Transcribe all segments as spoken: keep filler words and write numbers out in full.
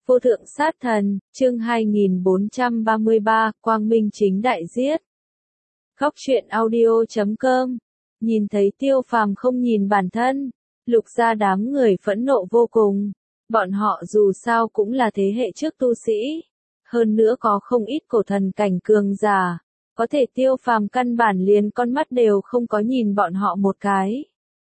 Vô thượng sát thần, chương hai nghìn bốn trăm ba mươi ba, quang minh chính đại giết. Khóc chuyện audio chấm com. Nhìn thấy Tiêu Phàm không nhìn bản thân, Lục gia đám người phẫn nộ vô cùng. Bọn họ dù sao cũng là thế hệ trước tu sĩ. Hơn nữa có không ít cổ thần cảnh cường giả. Có thể Tiêu Phàm căn bản liền con mắt đều không có nhìn bọn họ một cái.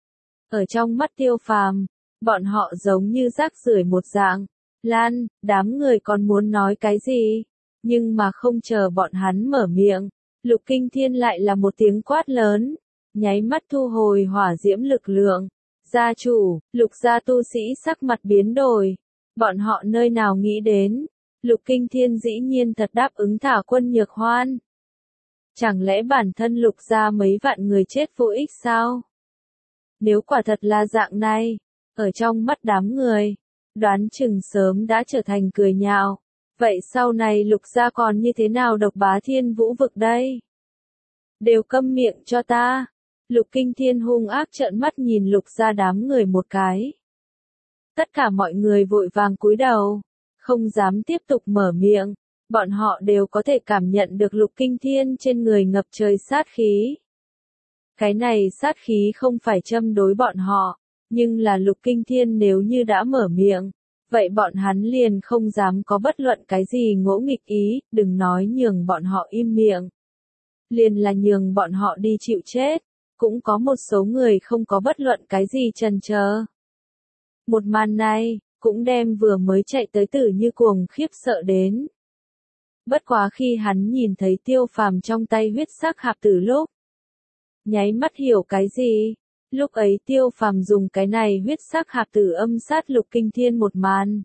Ở trong mắt Tiêu Phàm, bọn họ giống như rác rưởi một dạng. Lan, đám người còn muốn nói cái gì? Nhưng mà không chờ bọn hắn mở miệng, Lục Kinh Thiên lại là một tiếng quát lớn, nháy mắt thu hồi hỏa diễm lực lượng. Gia chủ, Lục gia tu sĩ sắc mặt biến đổi. Bọn họ nơi nào nghĩ đến, Lục Kinh Thiên dĩ nhiên thật đáp ứng thả Quân Nhược Hoan. Chẳng lẽ bản thân Lục gia mấy vạn người chết vô ích sao? Nếu quả thật là dạng này, ở trong mắt đám người, đoán chừng sớm đã trở thành cười nhạo. Vậy sau này Lục gia còn như thế nào độc bá thiên vũ vực đây? Đều câm miệng cho ta. Lục Kinh Thiên hung ác trợn mắt nhìn Lục gia đám người một cái. Tất cả mọi người vội vàng cúi đầu, không dám tiếp tục mở miệng. Bọn họ đều có thể cảm nhận được Lục Kinh Thiên trên người ngập trời sát khí. Cái này sát khí không phải châm đối bọn họ. Nhưng là Lục Kinh Thiên nếu như đã mở miệng, vậy bọn hắn liền không dám có bất luận cái gì ngỗ nghịch ý, đừng nói nhường bọn họ im miệng. Liền là nhường bọn họ đi chịu chết, cũng có một số người không có bất luận cái gì chần chờ. Một màn này, cũng đem vừa mới chạy tới Tử Như Cuồng khiếp sợ đến. Bất quá khi hắn nhìn thấy Tiêu Phàm trong tay huyết sắc hạp tử lúc, nháy mắt hiểu cái gì. Lúc ấy Tiêu Phàm dùng cái này huyết sắc hạp tử âm sát Lục Kinh Thiên một màn.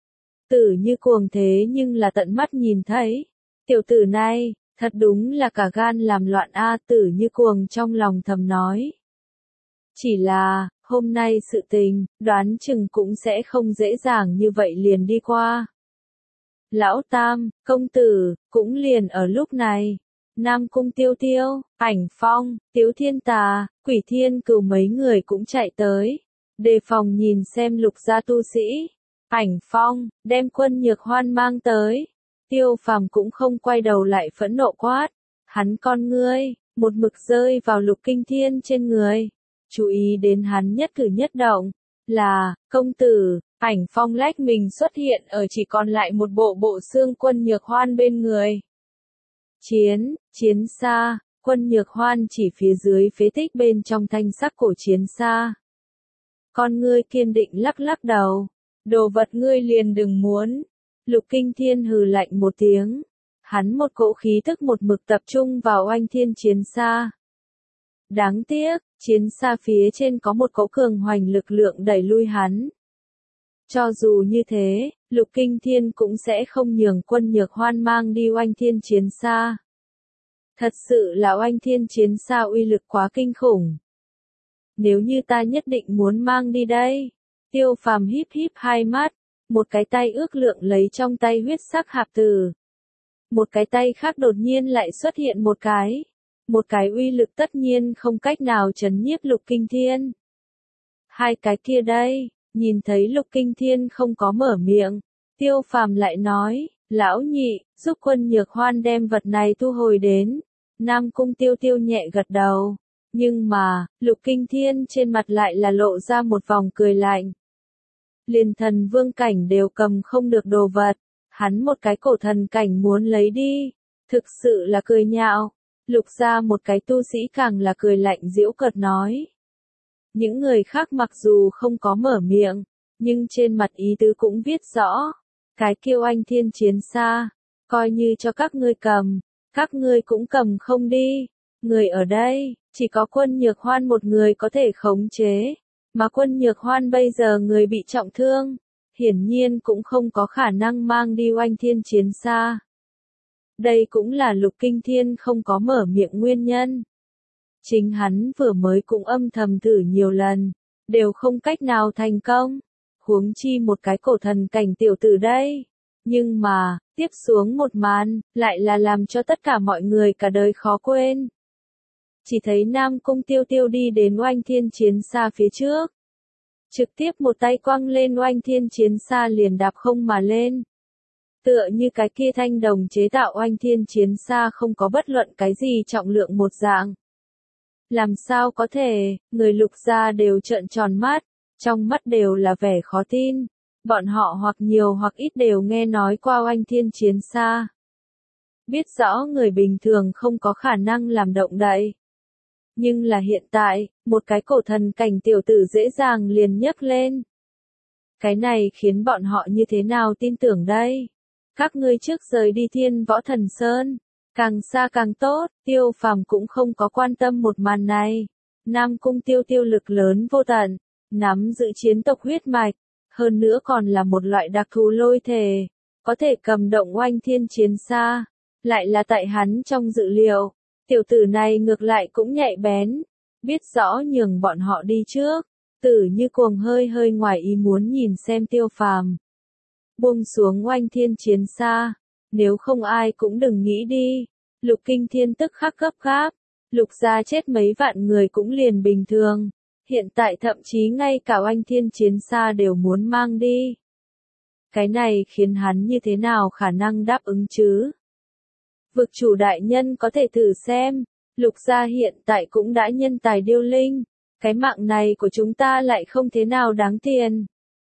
Tử Như Cuồng thế nhưng là tận mắt nhìn thấy. Tiểu tử này, thật đúng là cả gan làm loạn a. Tử Như Cuồng trong lòng thầm nói. Chỉ là, hôm nay sự tình, đoán chừng cũng sẽ không dễ dàng như vậy liền đi qua. Lão Tam, công tử, cũng liền ở lúc này. Nam Cung Tiêu Tiêu, Ảnh Phong, Tiếu Thiên Tà, Quỷ Thiên Cừu mấy người cũng chạy tới. Đề phòng nhìn xem Lục gia tu sĩ. Ảnh Phong, đem Quân Nhược Hoan mang tới. Tiêu Phàm cũng không quay đầu lại phẫn nộ quát. Hắn con ngươi, một mực rơi vào Lục Kinh Thiên trên người. Chú ý đến hắn nhất cử nhất động. Là, công tử, Ảnh Phong lách mình xuất hiện ở chỉ còn lại một bộ bộ xương Quân Nhược Hoan bên người. Chiến, chiến xa, Quân Nhược Hoan chỉ phía dưới phế tích bên trong thanh sắc cổ chiến xa. Con ngươi kiên định lắc lắc đầu. Đồ vật ngươi liền đừng muốn. Lục Kinh Thiên hừ lạnh một tiếng. Hắn một cỗ khí tức một mực tập trung vào oanh thiên chiến xa. Đáng tiếc, chiến xa phía trên có một cỗ cường hoành lực lượng đẩy lui hắn. Cho dù như thế, Lục Kinh Thiên cũng sẽ không nhường Quân Nhược Hoan mang đi oanh thiên chiến xa. Thật sự là oanh thiên chiến xa uy lực quá kinh khủng. Nếu như ta nhất định muốn mang đi đây. Tiêu Phàm híp híp hai mắt, một cái tay ước lượng lấy trong tay huyết sắc hạp tử. Một cái tay khác đột nhiên lại xuất hiện một cái. Một cái uy lực tất nhiên không cách nào trấn nhiếp Lục Kinh Thiên. Hai cái kia đây. Nhìn thấy Lục Kinh Thiên không có mở miệng, Tiêu Phàm lại nói, lão nhị, giúp Quân Nhược Hoan đem vật này thu hồi đến. Nam Cung Tiêu Tiêu nhẹ gật đầu. Nhưng mà, Lục Kinh Thiên trên mặt lại là lộ ra một vòng cười lạnh. Liền thần vương cảnh đều cầm không được đồ vật. Hắn một cái cổ thần cảnh muốn lấy đi. Thực sự là cười nhạo. Lục gia một cái tu sĩ càng là cười lạnh giễu cợt nói. Những người khác mặc dù không có mở miệng, nhưng trên mặt ý tứ cũng viết rõ. Cái kêu oanh thiên chiến xa, coi như cho các ngươi cầm, các ngươi cũng cầm không đi. Người ở đây, chỉ có Quân Nhược Hoan một người có thể khống chế, mà Quân Nhược Hoan bây giờ người bị trọng thương, hiển nhiên cũng không có khả năng mang đi oanh thiên chiến xa. Đây cũng là Lục Kinh Thiên không có mở miệng nguyên nhân. Chính hắn vừa mới cũng âm thầm thử nhiều lần, đều không cách nào thành công. Huống chi một cái cổ thần cảnh tiểu tử đây. Nhưng mà, tiếp xuống một màn, lại là làm cho tất cả mọi người cả đời khó quên. Chỉ thấy Nam Cung Tiêu Tiêu đi đến oanh thiên chiến xa phía trước. trực tiếp một tay quăng lên oanh thiên chiến xa liền đạp không mà lên. Tựa như cái kia thanh đồng chế tạo oanh thiên chiến xa không có bất luận cái gì trọng lượng một dạng. Làm sao có thể, người Lục gia đều trợn tròn mắt, trong mắt đều là vẻ khó tin. Bọn họ hoặc nhiều hoặc ít đều nghe nói qua oanh thiên chiến xa. Biết rõ người bình thường không có khả năng làm động đậy. Nhưng là hiện tại, một cái cổ thần cảnh tiểu tử dễ dàng liền nhấc lên. Cái này khiến bọn họ như thế nào tin tưởng đây? Các ngươi trước rời đi Thiên Võ Thần Sơn, càng xa càng tốt, Tiêu Phàm cũng không có quan tâm một màn này. Nam Cung Tiêu Tiêu lực lớn vô tận, nắm giữ chiến tộc huyết mạch, hơn nữa còn là một loại đặc thù lôi thể, có thể cầm động oanh thiên chiến xa, lại là tại hắn trong dự liệu. Tiểu tử này ngược lại cũng nhạy bén, biết rõ nhường bọn họ đi trước, Tử Như Cuồng hơi hơi ngoài ý muốn nhìn xem Tiêu Phàm. Buông xuống oanh thiên chiến xa, nếu không ai cũng đừng nghĩ đi. Lục Kinh Thiên tức khắc gấp gáp, Lục gia chết mấy vạn người cũng liền bình thường, hiện tại thậm chí ngay cả oanh thiên chiến xa đều muốn mang đi. Cái này khiến hắn như thế nào khả năng đáp ứng chứ? Vực chủ đại nhân có thể thử xem, Lục gia hiện tại cũng đã nhân tài điêu linh, cái mạng này của chúng ta lại không thế nào đáng tiền.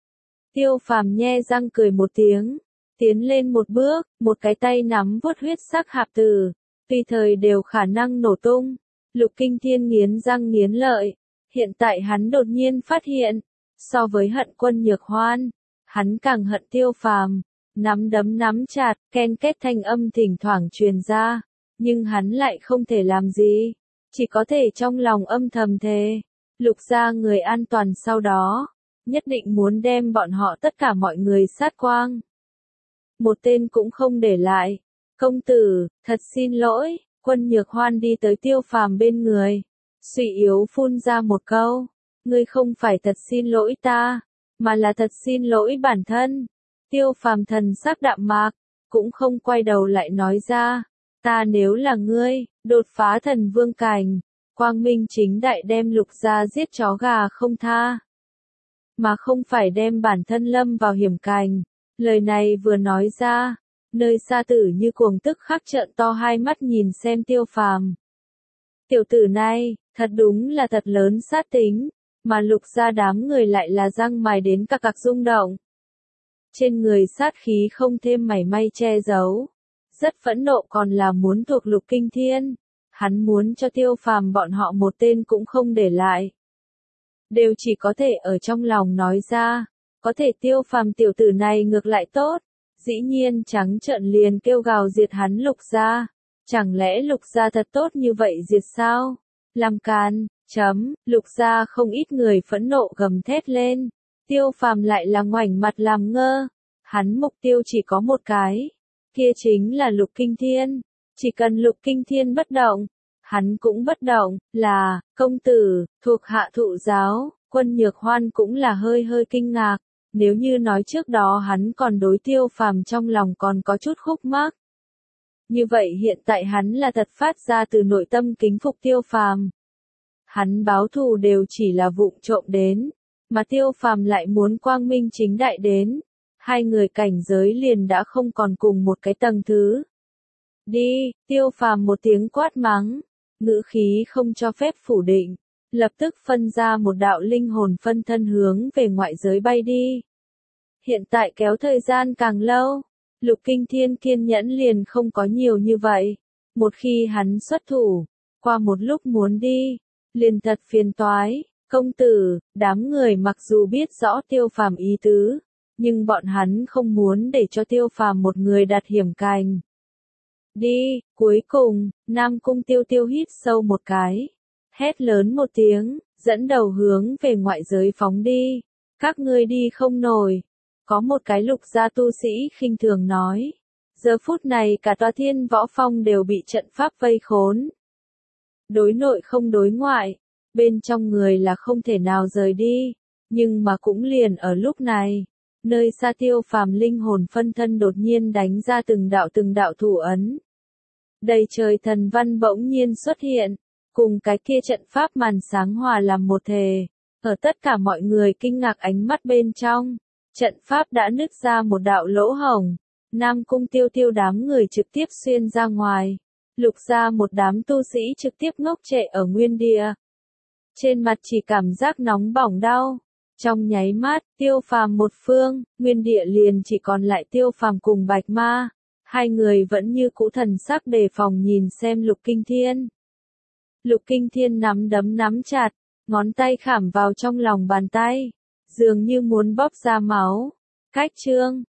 Tiêu Phàm nhe răng cười một tiếng, tiến lên một bước, một cái tay nắm vuốt huyết sắc hạp tử, tùy thời đều khả năng nổ tung. Lục Kinh Thiên nghiến răng nghiến lợi, hiện tại hắn đột nhiên phát hiện, so với hận Quân Nhược Hoan, hắn càng hận Tiêu Phàm. Nắm đấm nắm chặt, ken két thanh âm thỉnh thoảng truyền ra, nhưng hắn lại không thể làm gì, chỉ có thể trong lòng âm thầm thề, Lục gia người an toàn sau đó, nhất định muốn đem bọn họ tất cả mọi người sát quang. Một tên cũng không để lại. Công tử, thật xin lỗi. Quân Nhược Hoan đi tới Tiêu Phàm bên người, suy yếu phun ra một câu, ngươi không phải thật xin lỗi ta, mà là thật xin lỗi bản thân. Tiêu Phàm thần sắc đạm mạc, cũng không quay đầu lại nói ra, ta nếu là ngươi, đột phá thần vương cảnh, quang minh chính đại đem Lục gia giết chó gà không tha, mà không phải đem bản thân lâm vào hiểm cảnh. Lời này vừa nói ra, nơi xa Tử Như Cuồng tức khắc trợn to hai mắt nhìn xem Tiêu Phàm. Tiểu tử này, thật đúng là thật lớn sát tính, mà Lục gia đám người lại là răng mài đến cạc cạc rung động. Trên người sát khí không thêm mảy may che giấu, rất phẫn nộ còn là muốn thuộc Lục Kinh Thiên, hắn muốn cho Tiêu Phàm bọn họ một tên cũng không để lại. Đều chỉ có thể ở trong lòng nói ra, có thể Tiêu Phàm tiểu tử này ngược lại tốt, dĩ nhiên trắng trợn liền kêu gào diệt hắn Lục gia, chẳng lẽ Lục gia thật tốt như vậy diệt sao? Làm càn, chấm, Lục gia không ít người phẫn nộ gầm thét lên. Tiêu Phàm lại là ngoảnh mặt làm ngơ, hắn mục tiêu chỉ có một cái, kia chính là Lục Kinh Thiên, chỉ cần Lục Kinh Thiên bất động, hắn cũng bất động, là, công tử, thuộc hạ thụ giáo. Quân Nhược Hoan cũng là hơi hơi kinh ngạc, nếu như nói trước đó hắn còn đối Tiêu Phàm trong lòng còn có chút khúc mắc. Như vậy hiện tại hắn là thật phát ra từ nội tâm kính phục Tiêu Phàm. Hắn báo thù đều chỉ là vụng trộm đến, mà Tiêu Phàm lại muốn quang minh chính đại đến, hai người cảnh giới liền đã không còn cùng một cái tầng thứ. Đi, Tiêu Phàm một tiếng quát mắng, ngữ khí không cho phép phủ định, lập tức phân ra một đạo linh hồn phân thân hướng về ngoại giới bay đi. Hiện tại kéo thời gian càng lâu, Lục Kinh Thiên kiên nhẫn liền không có nhiều như vậy, một khi hắn xuất thủ, qua một lúc muốn đi, liền thật phiền toái. Công tử, đám người mặc dù biết rõ Tiêu Phàm ý tứ, nhưng bọn hắn không muốn để cho Tiêu Phàm một người đặt hiểm cảnh. Đi, cuối cùng, Nam Cung Tiêu Tiêu hít sâu một cái, hét lớn một tiếng, dẫn đầu hướng về ngoại giới phóng đi. Các ngươi đi không nổi. Có một cái Lục gia tu sĩ khinh thường nói. Giờ phút này cả tòa Thiên Võ Phong đều bị trận pháp vây khốn. Đối nội không đối ngoại, bên trong người là không thể nào rời đi, nhưng mà cũng liền ở lúc này, nơi xa Tiêu Phàm linh hồn phân thân đột nhiên đánh ra từng đạo từng đạo thủ ấn. Đầy trời thần văn bỗng nhiên xuất hiện, cùng cái kia trận pháp màn sáng hòa làm một thể, Ở tất cả mọi người kinh ngạc ánh mắt bên trong, trận pháp đã nứt ra một đạo lỗ hổng. Nam Cung Tiêu Tiêu đám người trực tiếp xuyên ra ngoài. Lục ra một đám tu sĩ trực tiếp ngốc trệ ở nguyên địa. Trên mặt chỉ cảm giác nóng bỏng đau. Trong nháy mắt, Tiêu Phàm một phương, nguyên địa liền chỉ còn lại Tiêu Phàm cùng Bạch Ma. Hai người vẫn như cũ thần sắc đề phòng nhìn xem Lục Kinh Thiên. Lục Kinh Thiên nắm đấm nắm chặt, ngón tay khảm vào trong lòng bàn tay, dường như muốn bóp ra máu. Cách chương